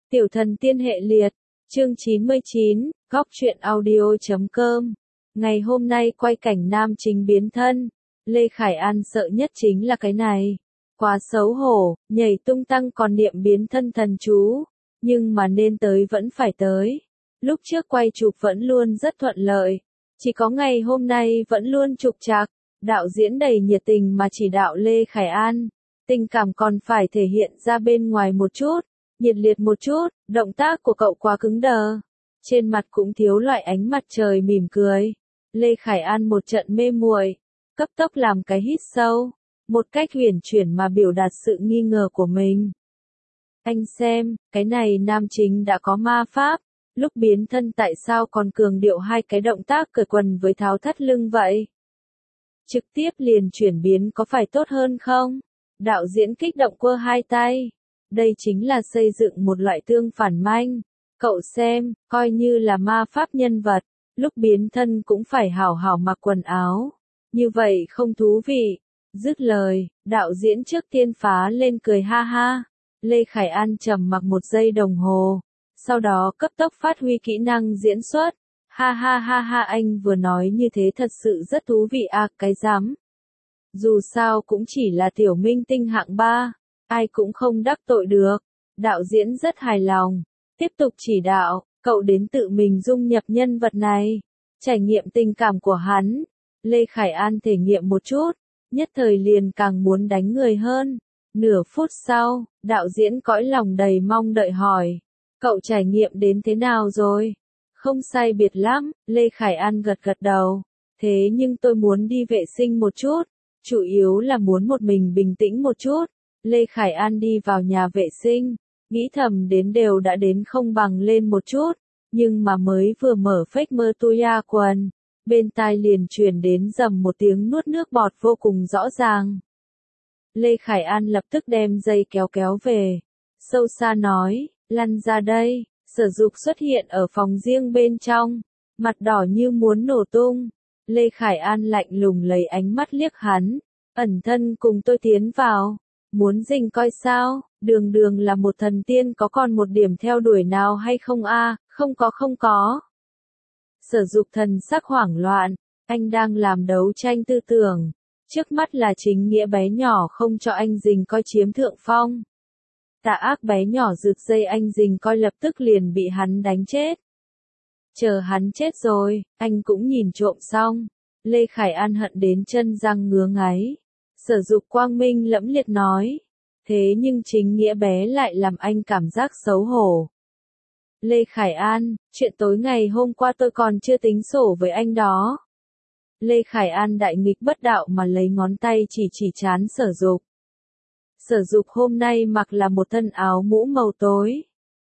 Tiểu thần tiên hệ liệt, chương 99, góc truyện audio.com. Ngày hôm nay quay cảnh nam chính biến thân. Lê Khải An sợ nhất chính là cái này. Quá xấu hổ, nhảy tung tăng còn niệm biến thân thần chú. Nhưng mà nên tới vẫn phải tới. Lúc trước quay chụp vẫn luôn rất thuận lợi. Chỉ có ngày hôm nay vẫn luôn trục trặc. Đạo diễn đầy nhiệt tình mà chỉ đạo Lê Khải An. Tình cảm còn phải thể hiện ra bên ngoài một chút. Nhiệt liệt một chút, động tác của cậu quá cứng đờ. Trên mặt cũng thiếu loại ánh mặt trời mỉm cười. Lê Khải An một trận mê muội, cấp tốc làm cái hít sâu, một cách huyền chuyển mà biểu đạt sự nghi ngờ của mình. Anh xem, cái này nam chính đã có ma pháp, lúc biến thân tại sao còn cường điệu hai cái động tác cởi quần với tháo thắt lưng vậy? Trực tiếp liền chuyển biến có phải tốt hơn không? Đạo diễn kích động quơ hai tay. Đây chính là xây dựng một loại tương phản manh. Cậu xem, coi như là ma pháp nhân vật, lúc biến thân cũng phải hảo hảo mặc quần áo. Như vậy không thú vị. Dứt lời, đạo diễn trước tiên phá lên cười ha ha. Lê Khải An trầm mặc một giây đồng hồ. Sau đó cấp tốc phát huy kỹ năng diễn xuất. Ha ha ha ha, anh vừa nói như thế thật sự rất thú vị à, cái dám. Dù sao cũng chỉ là tiểu minh tinh hạng 3. Ai cũng không đắc tội được. Đạo diễn rất hài lòng. Tiếp tục chỉ đạo, cậu đến tự mình dung nhập nhân vật này. Trải nghiệm tình cảm của hắn. Lê Khải An thể nghiệm một chút. Nhất thời liền càng muốn đánh người hơn. Nửa phút sau, đạo diễn cõi lòng đầy mong đợi hỏi. Cậu trải nghiệm đến thế nào rồi? Không sai biệt lắm, Lê Khải An gật gật đầu. Thế nhưng tôi muốn đi vệ sinh một chút. Chủ yếu là muốn một mình bình tĩnh một chút. Lê Khải An đi vào nhà vệ sinh, nghĩ thầm đến đều đã đến không bằng lên một chút, nhưng mà mới vừa mở phếch mơ tuya quần, bên tai liền truyền đến rầm một tiếng nuốt nước bọt vô cùng rõ ràng. Lê Khải An lập tức đem dây kéo kéo về, sâu xa nói, lăn ra đây. Sở Dục xuất hiện ở phòng riêng bên trong, mặt đỏ như muốn nổ tung. Lê Khải An lạnh lùng lấy ánh mắt liếc hắn, ẩn thân cùng tôi tiến vào. Muốn rình coi sao, đường đường là một thần tiên có còn một điểm theo đuổi nào hay không a? Không có. Sở Dục thần sắc hoảng loạn, anh đang làm đấu tranh tư tưởng. Trước mắt là chính nghĩa bé nhỏ không cho anh rình coi chiếm thượng phong. Tà ác bé nhỏ rực dây anh rình coi lập tức liền bị hắn đánh chết. Chờ hắn chết rồi, anh cũng nhìn trộm xong. Lê Khải An hận đến chân răng ngứa ngáy. Sở Dục quang minh lẫm liệt nói. Thế nhưng chính nghĩa bé lại làm anh cảm giác xấu hổ. Lê Khải An, chuyện tối ngày hôm qua tôi còn chưa tính sổ với anh đó. Lê Khải An đại nghịch bất đạo mà lấy ngón tay chỉ trán Sở Dục. Sở Dục hôm nay mặc là một thân áo mũ màu tối.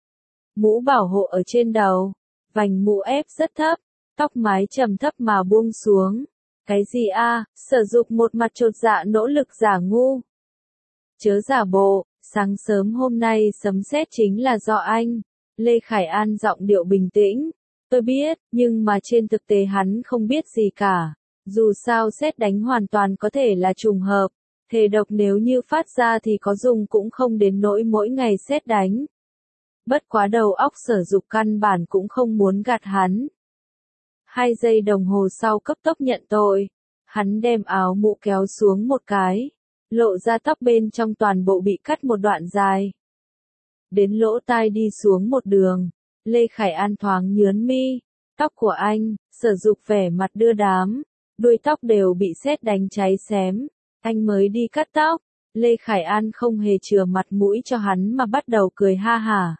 Mũ bảo hộ ở trên đầu, vành mũ ép rất thấp, tóc mái trầm thấp mà buông xuống. Cái gì a? Sở Dục một mặt chột dạ nỗ lực giả ngu. Chớ giả bộ, sáng sớm hôm nay sấm sét chính là do anh. Lê Khải An giọng điệu bình tĩnh. Tôi biết, nhưng mà trên thực tế hắn không biết gì cả. Dù sao sét đánh hoàn toàn có thể là trùng hợp. Thể độc nếu như phát ra thì có dùng cũng không đến nỗi mỗi ngày sét đánh. Bất quá đầu óc Sở Dục căn bản cũng không muốn gạt hắn. 2 giây đồng hồ sau cấp tốc nhận tội. Hắn đem áo mũ kéo xuống một cái. Lộ ra tóc bên trong toàn bộ bị cắt một đoạn dài. Đến lỗ tai đi xuống một đường. Lê Khải An thoáng nhướn mi. Tóc của anh, Sở Dục vẻ mặt đưa đám. Đuôi tóc đều bị sét đánh cháy xém. Anh mới đi cắt tóc. Lê Khải An không hề chừa mặt mũi cho hắn mà bắt đầu cười ha hả.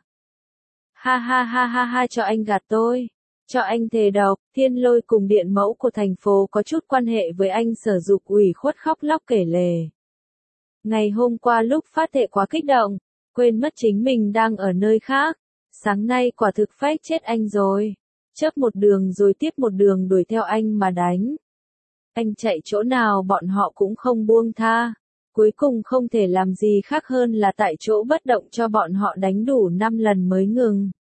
Ha ha ha ha ha, cho anh gạt tôi. Cho anh thề độc, Thiên Lôi cùng điện mẫu của thành phố có chút quan hệ với anh. Sở Dục ủy khuất khóc lóc kể lể. Ngày hôm qua lúc phát thệ quá kích động, quên mất chính mình đang ở nơi khác. Sáng nay quả thực phách chết anh rồi. Chớp một đường rồi tiếp một đường đuổi theo anh mà đánh. Anh chạy chỗ nào bọn họ cũng không buông tha. Cuối cùng không thể làm gì khác hơn là tại chỗ bất động cho bọn họ đánh đủ 5 lần mới ngừng.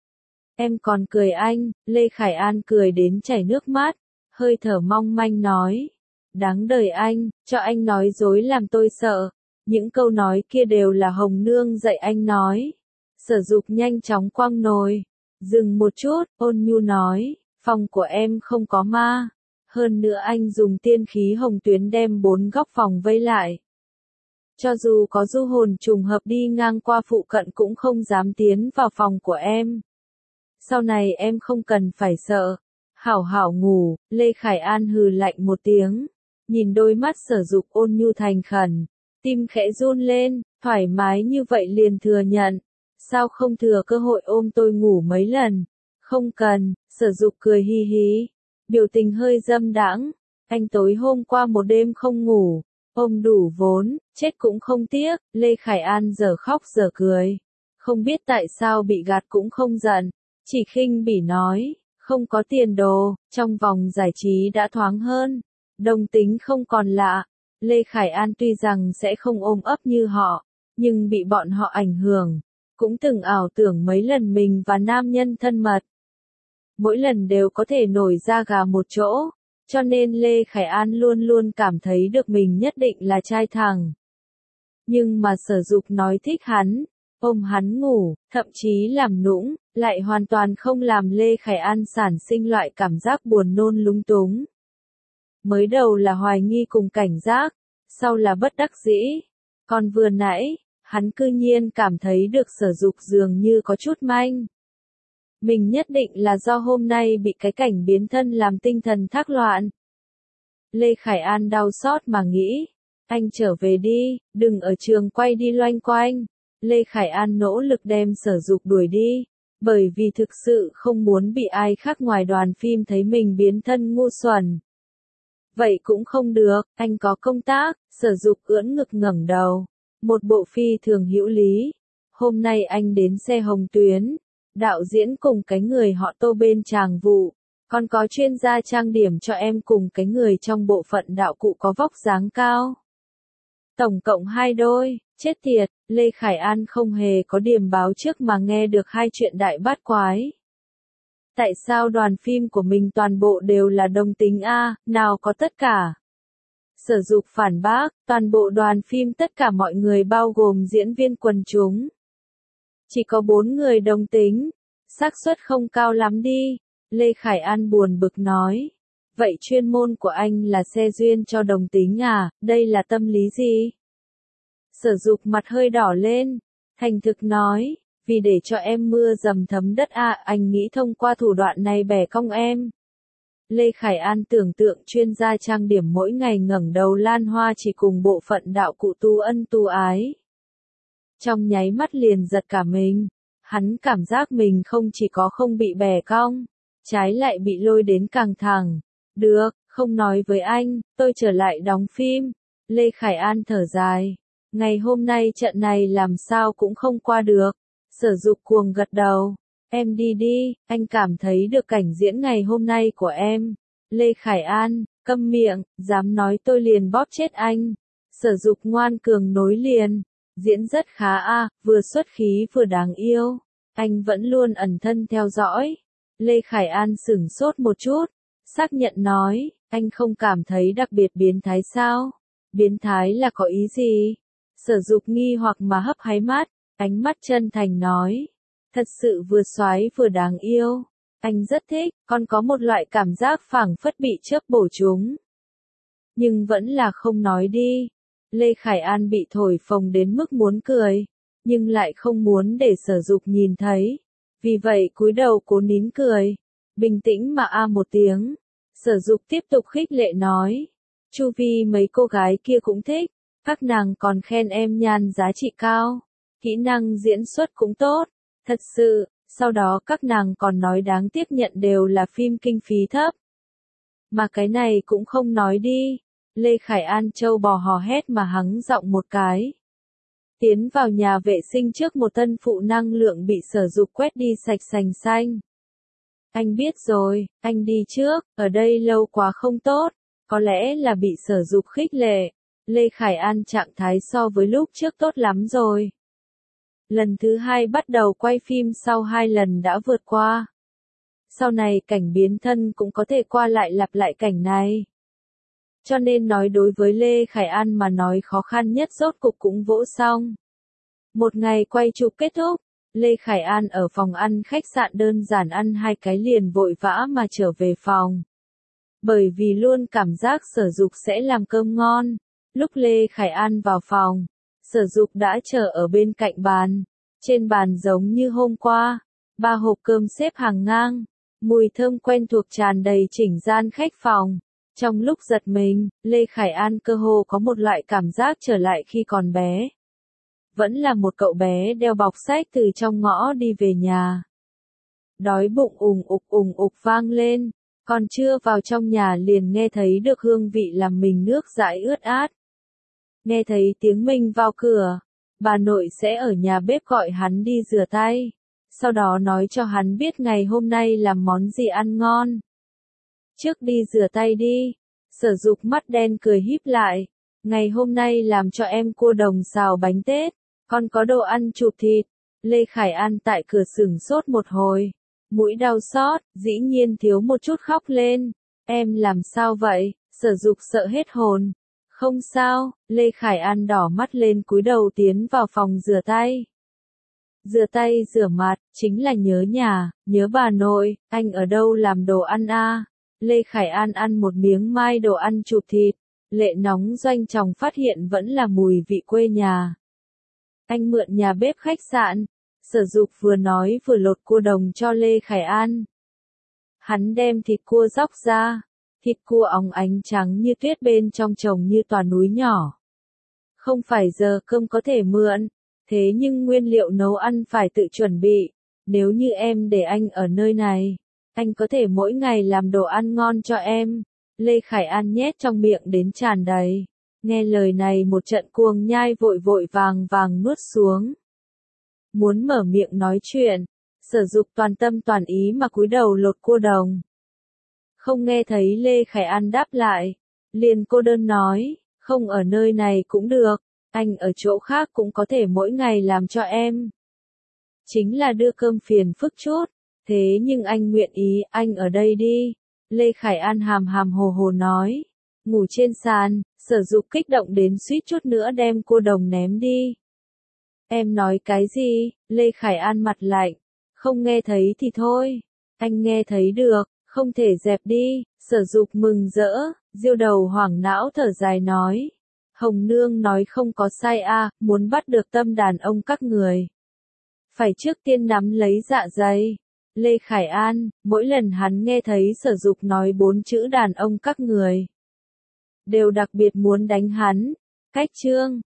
Em còn cười anh, Lê Khải An cười đến chảy nước mắt, hơi thở mong manh nói. Đáng đời anh, cho anh nói dối làm tôi sợ. Những câu nói kia đều là Hồng Nương dạy anh nói. Sở Dục nhanh chóng quăng nồi. Dừng một chút, ôn nhu nói, phòng của em không có ma. Hơn nữa anh dùng tiên khí hồng tuyến đem 4 góc phòng vây lại. Cho dù có du hồn trùng hợp đi ngang qua phụ cận cũng không dám tiến vào phòng của em. Sau này em không cần phải sợ. Hảo hảo ngủ, Lê Khải An hừ lạnh một tiếng. Nhìn đôi mắt Sở Dục ôn nhu thành khẩn. Tim khẽ run lên, thoải mái như vậy liền thừa nhận. Sao không thừa cơ hội ôm tôi ngủ mấy lần? Không cần, Sở Dục cười hi hí. Biểu tình hơi dâm đãng. Anh tối hôm qua một đêm không ngủ. Ôm đủ vốn, chết cũng không tiếc. Lê Khải An giờ khóc giờ cười. Không biết tại sao bị gạt cũng không giận. Chỉ khinh bỉ nói, không có tiền đồ, trong vòng giải trí đã thoáng hơn. Đồng tính không còn lạ. Lê Khải An tuy rằng sẽ không ôm ấp như họ, nhưng bị bọn họ ảnh hưởng. Cũng từng ảo tưởng mấy lần mình và nam nhân thân mật. Mỗi lần đều có thể nổi da gà một chỗ. Cho nên Lê Khải An luôn luôn cảm thấy được mình nhất định là trai thẳng. Nhưng mà Sở Dục nói thích hắn, ôm hắn ngủ, thậm chí làm nũng, lại hoàn toàn không làm Lê Khải An sản sinh loại cảm giác buồn nôn lúng túng. Mới đầu là hoài nghi cùng cảnh giác, sau là bất đắc dĩ. Còn vừa nãy, hắn cư nhiên cảm thấy được Sở Dục dường như có chút manh. Mình nhất định là do hôm nay bị cái cảnh biến thân làm tinh thần thác loạn. Lê Khải An đau xót mà nghĩ, anh trở về đi, đừng ở trường quay đi loanh quanh. Lê Khải An nỗ lực đem Sở Dục đuổi đi, bởi vì thực sự không muốn bị ai khác ngoài đoàn phim thấy mình biến thân ngu xuẩn. Vậy cũng không được, anh có công tác. Sở Dục ưỡn ngực ngẩng đầu. Một bộ phi thường hữu lý. Hôm nay anh đến xe hồng tuyến. Đạo diễn cùng cái người họ Tô bên tràng vụ. Còn có chuyên gia trang điểm cho em cùng cái người trong bộ phận đạo cụ có vóc dáng cao. Tổng cộng 2 đôi, chết tiệt, Lê Khải An không hề có điểm báo trước mà nghe được 2 chuyện đại bát quái. Tại sao đoàn phim của mình toàn bộ đều là đồng tính A, nào có tất cả? Sở Dục phản bác, toàn bộ đoàn phim tất cả mọi người bao gồm diễn viên quần chúng. Chỉ có 4 người đồng tính, xác suất không cao lắm đi. Lê Khải An buồn bực nói. Vậy chuyên môn của anh là xe duyên cho đồng tính à, đây là tâm lý gì? Sở Dục mặt hơi đỏ lên, thành thực nói, vì để cho em mưa dầm thấm đất anh nghĩ thông qua thủ đoạn này bẻ cong em. Lê Khải An tưởng tượng chuyên gia trang điểm mỗi ngày ngẩng đầu lan hoa chỉ cùng bộ phận đạo cụ tu ân tu ái. Trong nháy mắt liền giật cả mình, hắn cảm giác mình không chỉ có không bị bẻ cong, trái lại bị lôi đến càng thẳng. Được, không nói với anh, tôi trở lại đóng phim. Lê Khải An thở dài. Ngày hôm nay trận này làm sao cũng không qua được. Sở Dục cuồng gật đầu. Em đi đi, anh cảm thấy được cảnh diễn ngày hôm nay của em. Lê Khải An, câm miệng, dám nói tôi liền bóp chết anh. Sở Dục ngoan cường nối liền. Diễn rất khá vừa xuất khí vừa đáng yêu. Anh vẫn luôn ẩn thân theo dõi. Lê Khải An sửng sốt một chút. Xác nhận nói, anh không cảm thấy đặc biệt biến thái sao? Biến thái là có ý gì? Sở Dục nghi hoặc mà hấp háy mắt, ánh mắt chân thành nói. Thật sự vừa xoái vừa đáng yêu. Anh rất thích, còn có một loại cảm giác phảng phất bị chớp bổ trúng. Nhưng vẫn là không nói đi. Lê Khải An bị thổi phồng đến mức muốn cười, nhưng lại không muốn để Sở Dục nhìn thấy. Vì vậy cúi đầu cố nín cười. Bình tĩnh mà một tiếng. Sở Dục tiếp tục khích lệ nói. Chu vi mấy cô gái kia cũng thích. Các nàng còn khen em nhan giá trị cao. Kỹ năng diễn xuất cũng tốt. Thật sự, sau đó các nàng còn nói đáng tiếc nhận đều là phim kinh phí thấp. Mà cái này cũng không nói đi. Lê Khải An trâu bò hò hét mà hắng giọng một cái. Tiến vào nhà vệ sinh trước một tân phụ năng lượng bị Sở Dục quét đi sạch sành xanh. Anh biết rồi, anh đi trước, ở đây lâu quá không tốt, có lẽ là bị Sở Dục khích lệ. Lê Khải An trạng thái so với lúc trước tốt lắm rồi. Lần thứ 2 bắt đầu quay phim sau 2 lần đã vượt qua. Sau này cảnh biến thân cũng có thể qua lại lặp lại cảnh này. Cho nên nói đối với Lê Khải An mà nói khó khăn nhất rốt cục cũng vỗ xong. Một ngày quay chụp kết thúc, Lê Khải An ở phòng ăn khách sạn đơn giản ăn 2 cái liền vội vã mà trở về phòng. Bởi vì luôn cảm giác Sở Dục sẽ làm cơm ngon. Lúc Lê Khải An vào phòng, Sở Dục đã chờ ở bên cạnh bàn. Trên bàn giống như hôm qua, 3 hộp cơm xếp hàng ngang. Mùi thơm quen thuộc tràn đầy chỉnh gian khách phòng. Trong lúc giật mình, Lê Khải An cơ hồ có một loại cảm giác trở lại khi còn bé. Vẫn là một cậu bé đeo bọc sách từ trong ngõ đi về nhà. Đói bụng ùng ục vang lên, còn chưa vào trong nhà liền nghe thấy được hương vị làm mình nước dãi ướt át. Nghe thấy tiếng mình vào cửa, bà nội sẽ ở nhà bếp gọi hắn đi rửa tay, sau đó nói cho hắn biết ngày hôm nay làm món gì ăn ngon. Trước đi rửa tay đi, Sở Dục mắt đen cười híp lại, ngày hôm nay làm cho em cua đồng xào bánh tết, còn có đồ ăn chụp thịt. Lê Khải An tại cửa sửng sốt một hồi, mũi đau xót, dĩ nhiên thiếu một chút khóc lên. Em làm sao vậy? Sở Dục sợ hết hồn. Không sao, Lê Khải An đỏ mắt lên cúi đầu tiến vào phòng rửa tay. Rửa tay rửa mặt, chính là nhớ nhà, nhớ bà nội, anh ở đâu làm đồ ăn a? Lê Khải An ăn một miếng mai đồ ăn chụp thịt, lệ nóng doanh tròng phát hiện vẫn là mùi vị quê nhà. Anh mượn nhà bếp khách sạn. Sở Dục vừa nói vừa lột cua đồng cho Lê Khải An. Hắn đem thịt cua róc ra, thịt cua óng ánh trắng như tuyết bên trong trồng như tòa núi nhỏ. Không phải giờ cơm có thể mượn, thế nhưng nguyên liệu nấu ăn phải tự chuẩn bị. Nếu như em để anh ở nơi này, anh có thể mỗi ngày làm đồ ăn ngon cho em. Lê Khải An nhét trong miệng đến tràn đầy. Nghe lời này một trận cuồng nhai vội vội vàng nuốt xuống. Muốn mở miệng nói chuyện, Sở Dục toàn tâm toàn ý mà cúi đầu lột cua đồng. Không nghe thấy Lê Khải An đáp lại, liền cô đơn nói, không ở nơi này cũng được, anh ở chỗ khác cũng có thể mỗi ngày làm cho em. Chính là đưa cơm phiền phức chút, thế nhưng anh nguyện ý, anh ở đây đi. Lê Khải An hàm hàm hồ hồ nói, ngủ trên sàn, Sở Dục kích động đến suýt chút nữa đem cua đồng ném đi. Em nói cái gì? Lê Khải An mặt lạnh, không nghe thấy thì thôi, anh nghe thấy được, không thể dẹp đi. Sở Dục mừng rỡ, diêu đầu hoảng não thở dài nói, Hồng Nương nói không có sai a, muốn bắt được tâm đàn ông các người, phải trước tiên nắm lấy dạ dày. Lê Khải An, mỗi lần hắn nghe thấy Sở Dục nói 4 chữ đàn ông các người, đều đặc biệt muốn đánh hắn. Cách chương